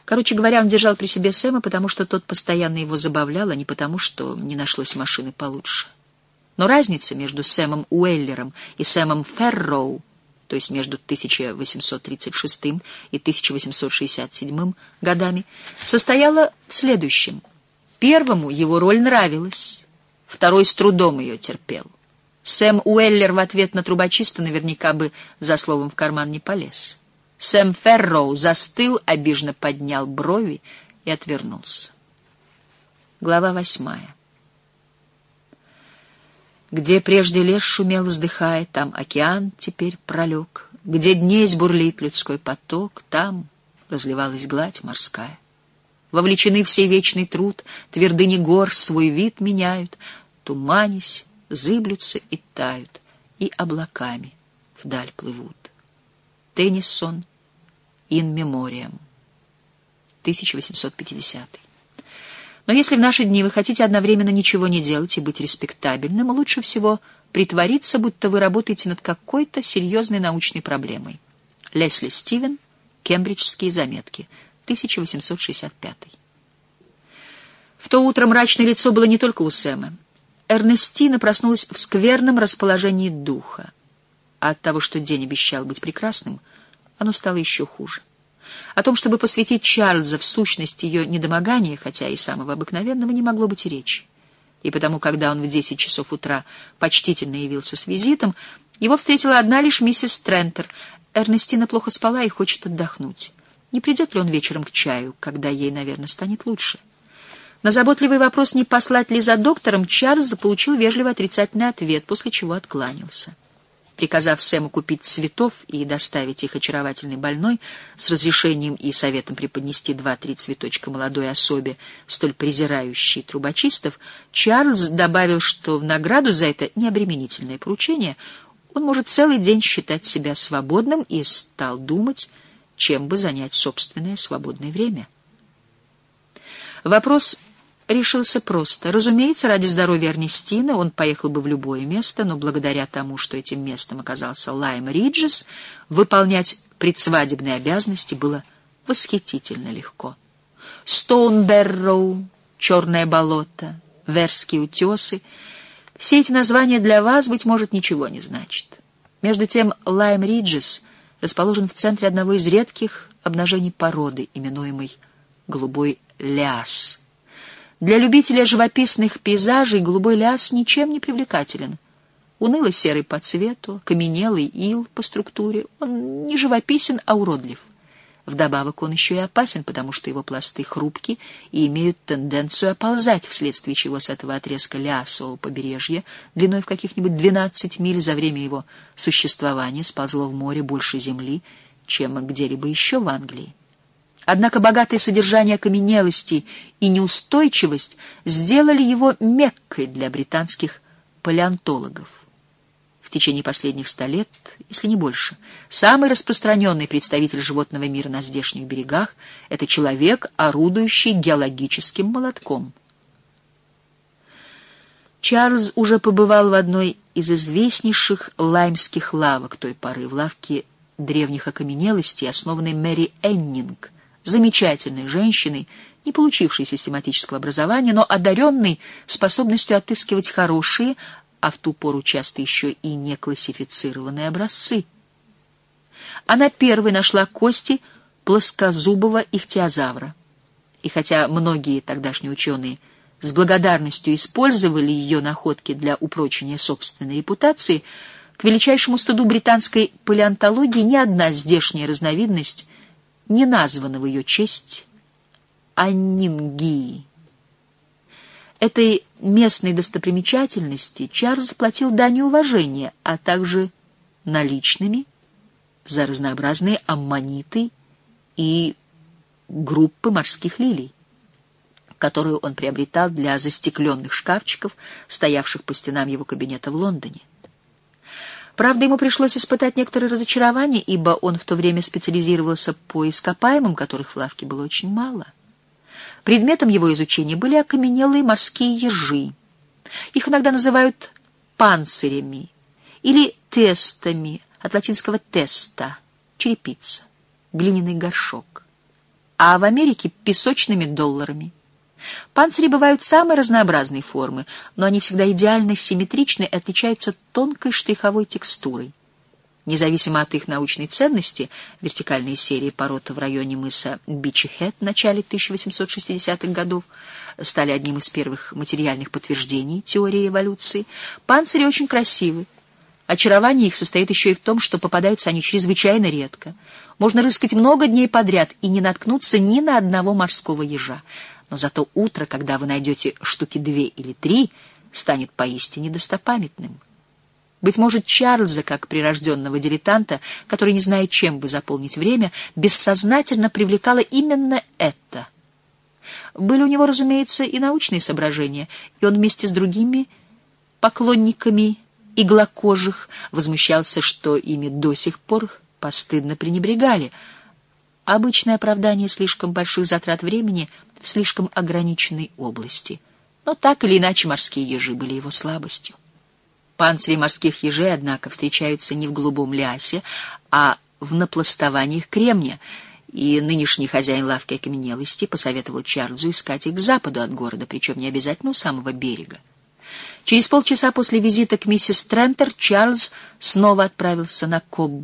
Короче говоря, он держал при себе Сэма, потому что тот постоянно его забавлял, а не потому, что не нашлось машины получше. Но разница между Сэмом Уэллером и Сэмом Ферроу, то есть между 1836 и 1867 годами, состояла в следующем. Первому его роль нравилась, второй с трудом ее терпел. Сэм Уэллер в ответ на трубочиста наверняка бы за словом в карман не полез. Сэм Ферроу застыл, обиженно поднял брови и отвернулся. Глава 8. Где прежде лес шумел, вздыхая, там океан теперь пролег. Где днесь бурлит людской поток, там разливалась гладь морская. Вовлечены все вечный труд, твердыни гор свой вид меняют, туманясь, зыблются и тают, и облаками вдаль плывут. Теннисон, «In Memoriam», 1850. Но если в наши дни вы хотите одновременно ничего не делать и быть респектабельным, лучше всего притвориться, будто вы работаете над какой-то серьезной научной проблемой. Лесли Стивен, «Кембриджские заметки», 1865. В то утро мрачное лицо было не только у Сэма. Эрнестина проснулась в скверном расположении духа. А от того, что день обещал быть прекрасным, оно стало еще хуже. О том, чтобы посвятить Чарльза в сущность ее недомогания, хотя и самого обыкновенного, не могло быть и речи. И потому, когда он в 10 часов утра почтительно явился с визитом, его встретила одна лишь миссис Трентер. Эрнестина плохо спала и хочет отдохнуть. Не придет ли он вечером к чаю, когда ей, наверное, станет лучше? На заботливый вопрос, не послать ли за доктором, Чарльз получил вежливо отрицательный ответ, после чего откланялся. Приказав Сэму купить цветов и доставить их очаровательной больной, с разрешением и советом преподнести 2-3 цветочка молодой особе, столь презирающей трубочистов, Чарльз добавил, что в награду за это необременительное поручение он может целый день считать себя свободным, и стал думать, чем бы занять собственное свободное время. Вопрос решился просто. Разумеется, ради здоровья Эрнестины он поехал бы в любое место, но благодаря тому, что этим местом оказался Лайм-Риджес, выполнять предсвадебные обязанности было восхитительно легко. Стоунберроу, Черное болото, Верские утесы — все эти названия для вас, быть может, ничего не значат. Между тем, Лайм-Риджес расположен в центре одного из редких обнажений породы, именуемой голубой ляс. Для любителя живописных пейзажей голубой ляс ничем не привлекателен. Уныло-серый по цвету, каменелый ил по структуре, он не живописен, а уродлив. Вдобавок он еще и опасен, потому что его пласты хрупки и имеют тенденцию оползать, вследствие чего с этого отрезка лясового побережья длиной в каких-нибудь 12 миль за время его существования сползло в море больше земли, чем где-либо еще в Англии. Однако богатое содержание окаменелости и неустойчивость сделали его Меккой для британских палеонтологов. В течение последних 100 лет, если не больше, самый распространенный представитель животного мира на здешних берегах — это человек, орудующий геологическим молотком. Чарльз уже побывал в одной из известнейших лаймских лавок той поры, в лавке древних окаменелостей, основанной Мэри Эннинг, замечательной женщиной, не получившей систематического образования, но одаренной способностью отыскивать хорошие, а в ту пору часто еще и неклассифицированные образцы. Она первой нашла кости плоскозубого ихтиозавра. И хотя многие тогдашние ученые с благодарностью использовали ее находки для упрочения собственной репутации, к величайшему стыду британской палеонтологии ни одна здешняя разновидность не названа в ее честь аннингии. Этой местной достопримечательности Чарльз платил дань уважения, а также наличными за разнообразные аммониты и группы морских лилий, которую он приобретал для застекленных шкафчиков, стоявших по стенам его кабинета в Лондоне. Правда, ему пришлось испытать некоторое разочарование, ибо он в то время специализировался по ископаемым, которых в лавке было очень мало. Предметом его изучения были окаменелые морские ежи. Их иногда называют панцирями или тестами, от латинского «теста» — черепица, глиняный горшок. а в Америке — песочными долларами. Панцири бывают самой разнообразной формы, но они всегда идеально симметричны и отличаются тонкой штриховой текстурой. Независимо от их научной ценности, вертикальные серии пород в районе мыса Бичи-Хед в начале 1860-х годов стали одним из первых материальных подтверждений теории эволюции. Панцири очень красивы. Очарование их состоит еще и в том, что попадаются они чрезвычайно редко. Можно рыскать много дней подряд и не наткнуться ни на одного морского ежа. Но зато утро, когда вы найдете штуки 2 или 3, станет поистине достопамятным. Быть может, Чарльза, как прирожденного дилетанта, который не знает, чем бы заполнить время, бессознательно привлекало именно это. Были у него, разумеется, и научные соображения, и он вместе с другими поклонниками иглокожих возмущался, что ими до сих пор постыдно пренебрегали. Обычное оправдание слишком больших затрат времени в слишком ограниченной области. Но так или иначе морские ежи были его слабостью. Панцири морских ежей, однако, встречаются не в голубом лясе, а в напластованиях кремния, и нынешний хозяин лавки окаменелости посоветовал Чарльзу искать их к западу от города, причем не обязательно у самого берега. Через полчаса после визита к миссис Трентер Чарльз снова отправился на Кобб.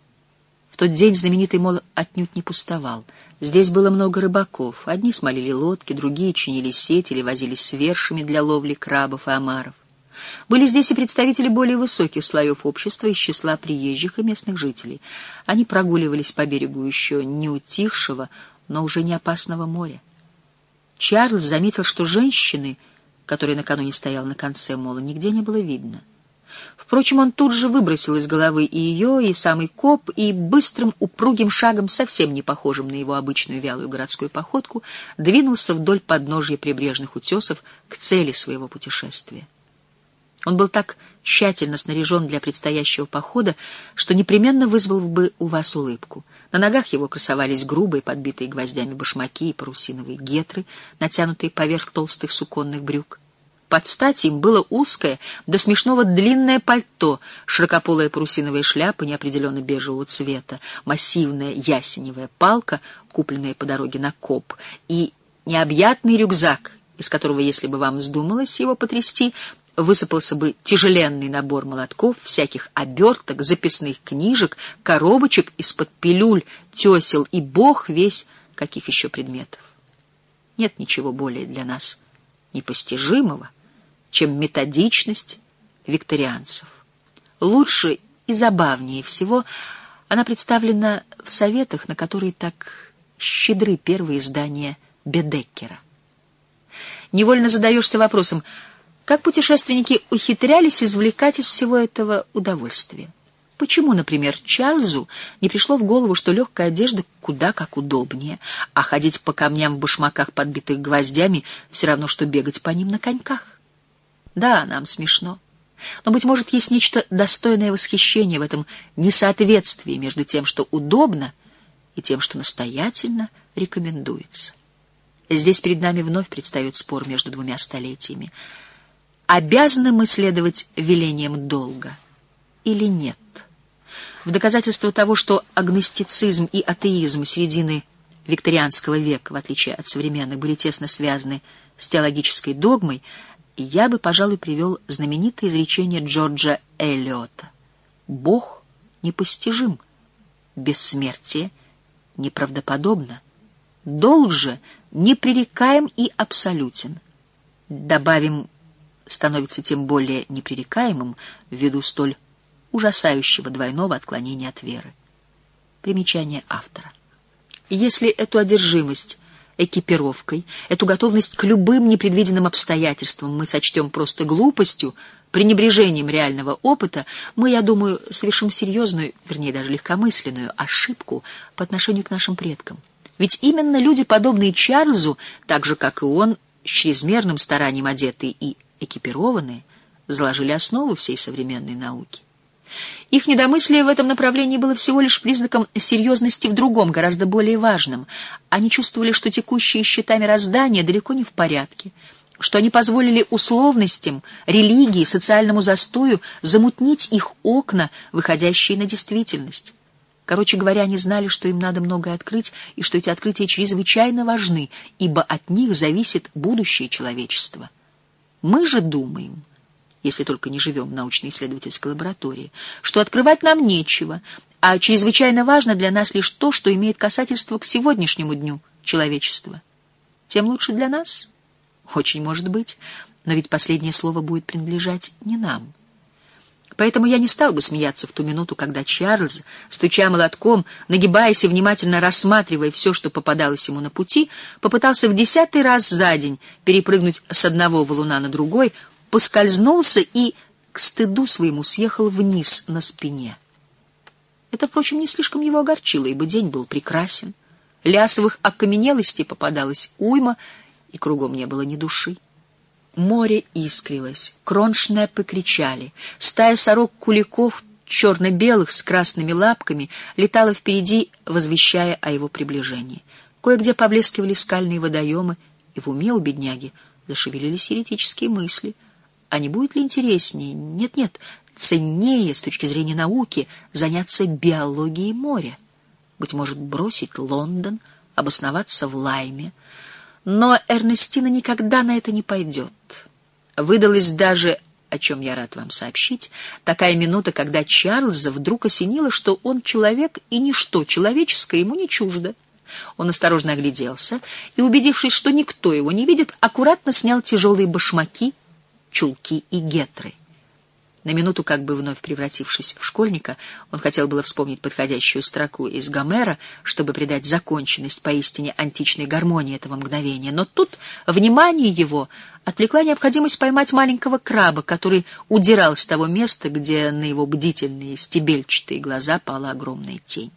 В тот день знаменитый мол отнюдь не пустовал. Здесь было много рыбаков. Одни смолили лодки, другие чинили сети или возились с вершами для ловли крабов и омаров. Были здесь и представители более высоких слоев общества из числа приезжих и местных жителей. Они прогуливались по берегу еще не утихшего, но уже не опасного моря. Чарльз заметил, что женщины, которая накануне стояла на конце мола, нигде не было видно. Впрочем, он тут же выбросил из головы и ее, и самый Кобб, и быстрым упругим шагом, совсем не похожим на его обычную вялую городскую походку, двинулся вдоль подножья прибрежных утесов к цели своего путешествия. Он был так тщательно снаряжен для предстоящего похода, что непременно вызвал бы у вас улыбку. На ногах его красовались грубые, подбитые гвоздями башмаки и парусиновые гетры, натянутые поверх толстых суконных брюк. Под стать им было узкое, до смешного длинное пальто, широкополая парусиновая шляпа неопределенно бежевого цвета, массивная ясеневая палка, купленная по дороге на Кобб, и необъятный рюкзак, из которого, если бы вам вздумалось его потрясти, высыпался бы тяжеленный набор молотков, всяких оберток, записных книжек, коробочек из-под пилюль, тесел и бог весь каких еще предметов. Нет ничего более для нас непостижимого, чем методичность викторианцев. Лучше и забавнее всего она представлена в советах, на которые так щедры первые издания Бедеккера. Невольно задаешься вопросом, как путешественники ухитрялись извлекать из всего этого удовольствие? Почему, например, Чарльзу не пришло в голову, что легкая одежда куда как удобнее, а ходить по камням в башмаках, подбитых гвоздями, все равно, что бегать по ним на коньках? Да, нам смешно. Но, быть может, есть нечто достойное восхищения в этом несоответствии между тем, что удобно, и тем, что настоятельно рекомендуется. Здесь перед нами вновь предстает спор между двумя столетиями. Обязаны мы следовать велениям долга или нет? В доказательство того, что агностицизм и атеизм середины викторианского века, в отличие от современных, были тесно связаны с теологической догмой, я бы, пожалуй, привел знаменитое изречение Джорджа Эллиота: «Бог непостижим, бессмертие неправдоподобно, долг же непререкаем и абсолютен». Добавим, становится тем более непререкаемым ввиду столь ужасающего двойного отклонения от веры. Примечание автора. Если эту одержимость экипировкой, эту готовность к любым непредвиденным обстоятельствам мы сочтем просто глупостью, пренебрежением реального опыта, мы, я думаю, совершим серьезную, вернее, даже легкомысленную ошибку по отношению к нашим предкам. Ведь именно люди, подобные Чарльзу, так же, как и он, с чрезмерным старанием одетые и экипированные, заложили основу всей современной науки. Их недомыслие в этом направлении было всего лишь признаком серьезности в другом, гораздо более важном. Они чувствовали, что текущие счета мироздания далеко не в порядке, что они позволили условностям, религии, социальному застою замутнить их окна, выходящие на действительность. Короче говоря, они знали, что им надо многое открыть, и что эти открытия чрезвычайно важны, ибо от них зависит будущее человечества. Мы же думаем, если только не живем в научно-исследовательской лаборатории, что открывать нам нечего, а чрезвычайно важно для нас лишь то, что имеет касательство к сегодняшнему дню человечества. Тем лучше для нас? Очень может быть, но ведь последнее слово будет принадлежать не нам. Поэтому я не стал бы смеяться в ту минуту, когда Чарльз, стуча молотком, нагибаясь и внимательно рассматривая все, что попадалось ему на пути, попытался в 10-й раз за день перепрыгнуть с одного валуна на другой, поскользнулся и, к стыду своему, съехал вниз на спине. Это, впрочем, не слишком его огорчило, ибо день был прекрасен. Лясовых окаменелостей попадалось уйма, и кругом не было ни души. Море искрилось, кроншнепы кричали, стая сорок-куликов, черно-белых с красными лапками, летала впереди, возвещая о его приближении. Кое-где поблескивали скальные водоемы, и в уме у бедняги зашевелились еретические мысли. А не будет ли интереснее, нет-нет, ценнее с точки зрения науки заняться биологией моря? Быть может, бросить Лондон, обосноваться в Лайме? Но Эрнестина никогда на это не пойдет. Выдалась даже, о чем я рад вам сообщить, такая минута, когда Чарльза вдруг осенило, что он человек, и ничто человеческое ему не чуждо. Он осторожно огляделся и, убедившись, что никто его не видит, аккуратно снял тяжелые башмаки, чулки и гетры. На минуту, как бы вновь превратившись в школьника, он хотел было вспомнить подходящую строку из Гомера, чтобы придать законченность поистине античной гармонии этого мгновения. Но тут внимание его отвлекла необходимость поймать маленького краба, который удирал с того места, где на его бдительные стебельчатые глаза пала огромная тень.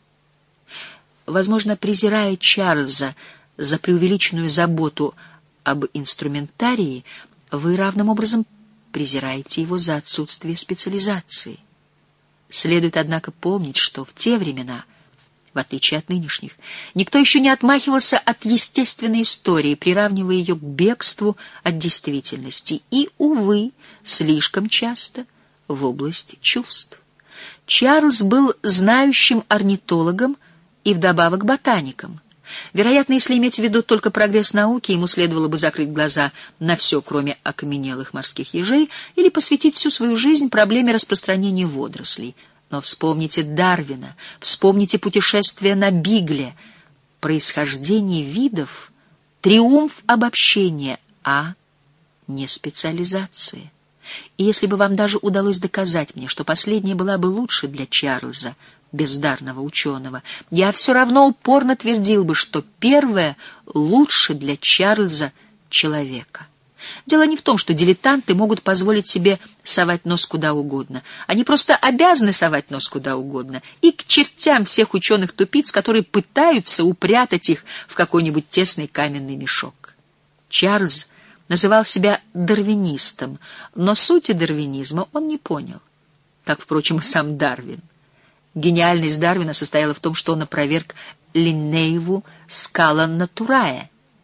Возможно, презирая Чарльза за преувеличенную заботу об инструментарии, вы равным образом презираете его за отсутствие специализации. Следует, однако, помнить, что в те времена, в отличие от нынешних, никто еще не отмахивался от естественной истории, приравнивая ее к бегству от действительности, и, увы, слишком часто в области чувств. Чарльз был знающим орнитологом и вдобавок ботаником. Вероятно, если иметь в виду только прогресс науки, ему следовало бы закрыть глаза на все, кроме окаменелых морских ежей, или посвятить всю свою жизнь проблеме распространения водорослей. Но вспомните Дарвина, вспомните путешествие на Бигле. Происхождение видов — триумф обобщения, а не специализации. И если бы вам даже удалось доказать мне, что последняя была бы лучше для Чарльза, бездарного ученого, я все равно упорно твердил бы, что первое лучше для Чарльза человека. Дело не в том, что дилетанты могут позволить себе совать нос куда угодно. Они просто обязаны совать нос куда угодно. И к чертям всех ученых-тупиц, которые пытаются упрятать их в какой-нибудь тесный каменный мешок. Чарльз называл себя дарвинистом, но сути дарвинизма он не понял, как, впрочем, и сам Дарвин. Гениальность Дарвина состояла в том, что он опроверг Линнееву «скала натурае»,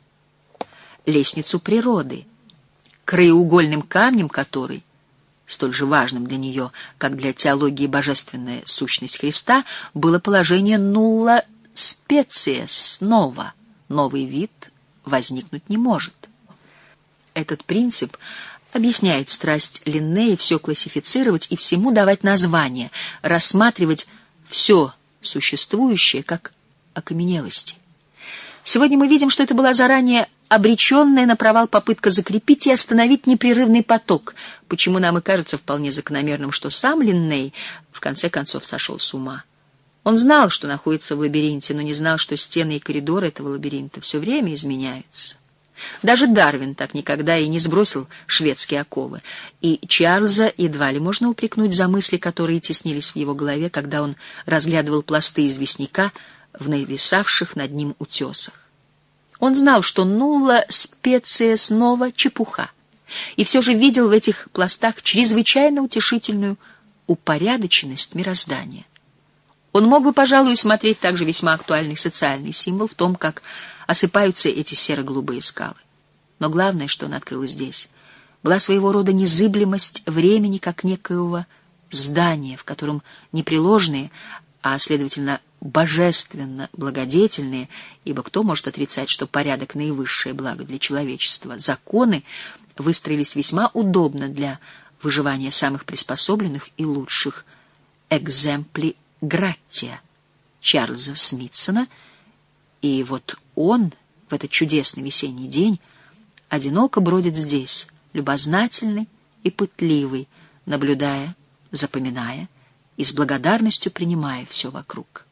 лестницу природы, краеугольным камнем которой, столь же важным для нее, как для теологии божественная сущность Христа, было положение «нулла специес нова» — новый вид возникнуть не может. Этот принцип объясняет страсть Линнея все классифицировать и всему давать название, рассматривать все существующее как окаменелости. Сегодня мы видим, что это была заранее обреченная на провал попытка закрепить и остановить непрерывный поток, почему нам и кажется вполне закономерным, что сам Линней в конце концов сошел с ума. Он знал, что находится в лабиринте, но не знал, что стены и коридоры этого лабиринта все время изменяются. Даже Дарвин так никогда и не сбросил шведские оковы, и Чарльза едва ли можно упрекнуть за мысли, которые теснились в его голове, когда он разглядывал пласты известняка в нависавших над ним утесах. Он знал, что нулла специес нова — чепуха, и все же видел в этих пластах чрезвычайно утешительную упорядоченность мироздания. Он мог бы, пожалуй, смотреть также весьма актуальный социальный символ в том, как осыпаются эти серо-голубые скалы. Но главное, что он открыл здесь, была своего рода незыблемость времени как некоего здания, в котором непреложные, а, следовательно, божественно благодетельные, ибо кто может отрицать, что порядок — наивысшее благо для человечества, законы выстроились весьма удобно для выживания самых приспособленных и лучших. «Экземпли граттия» Чарльза Смитсона, и вот он в этот чудесный весенний день одиноко бродит здесь, любознательный и пытливый, наблюдая, запоминая и с благодарностью принимая все вокруг.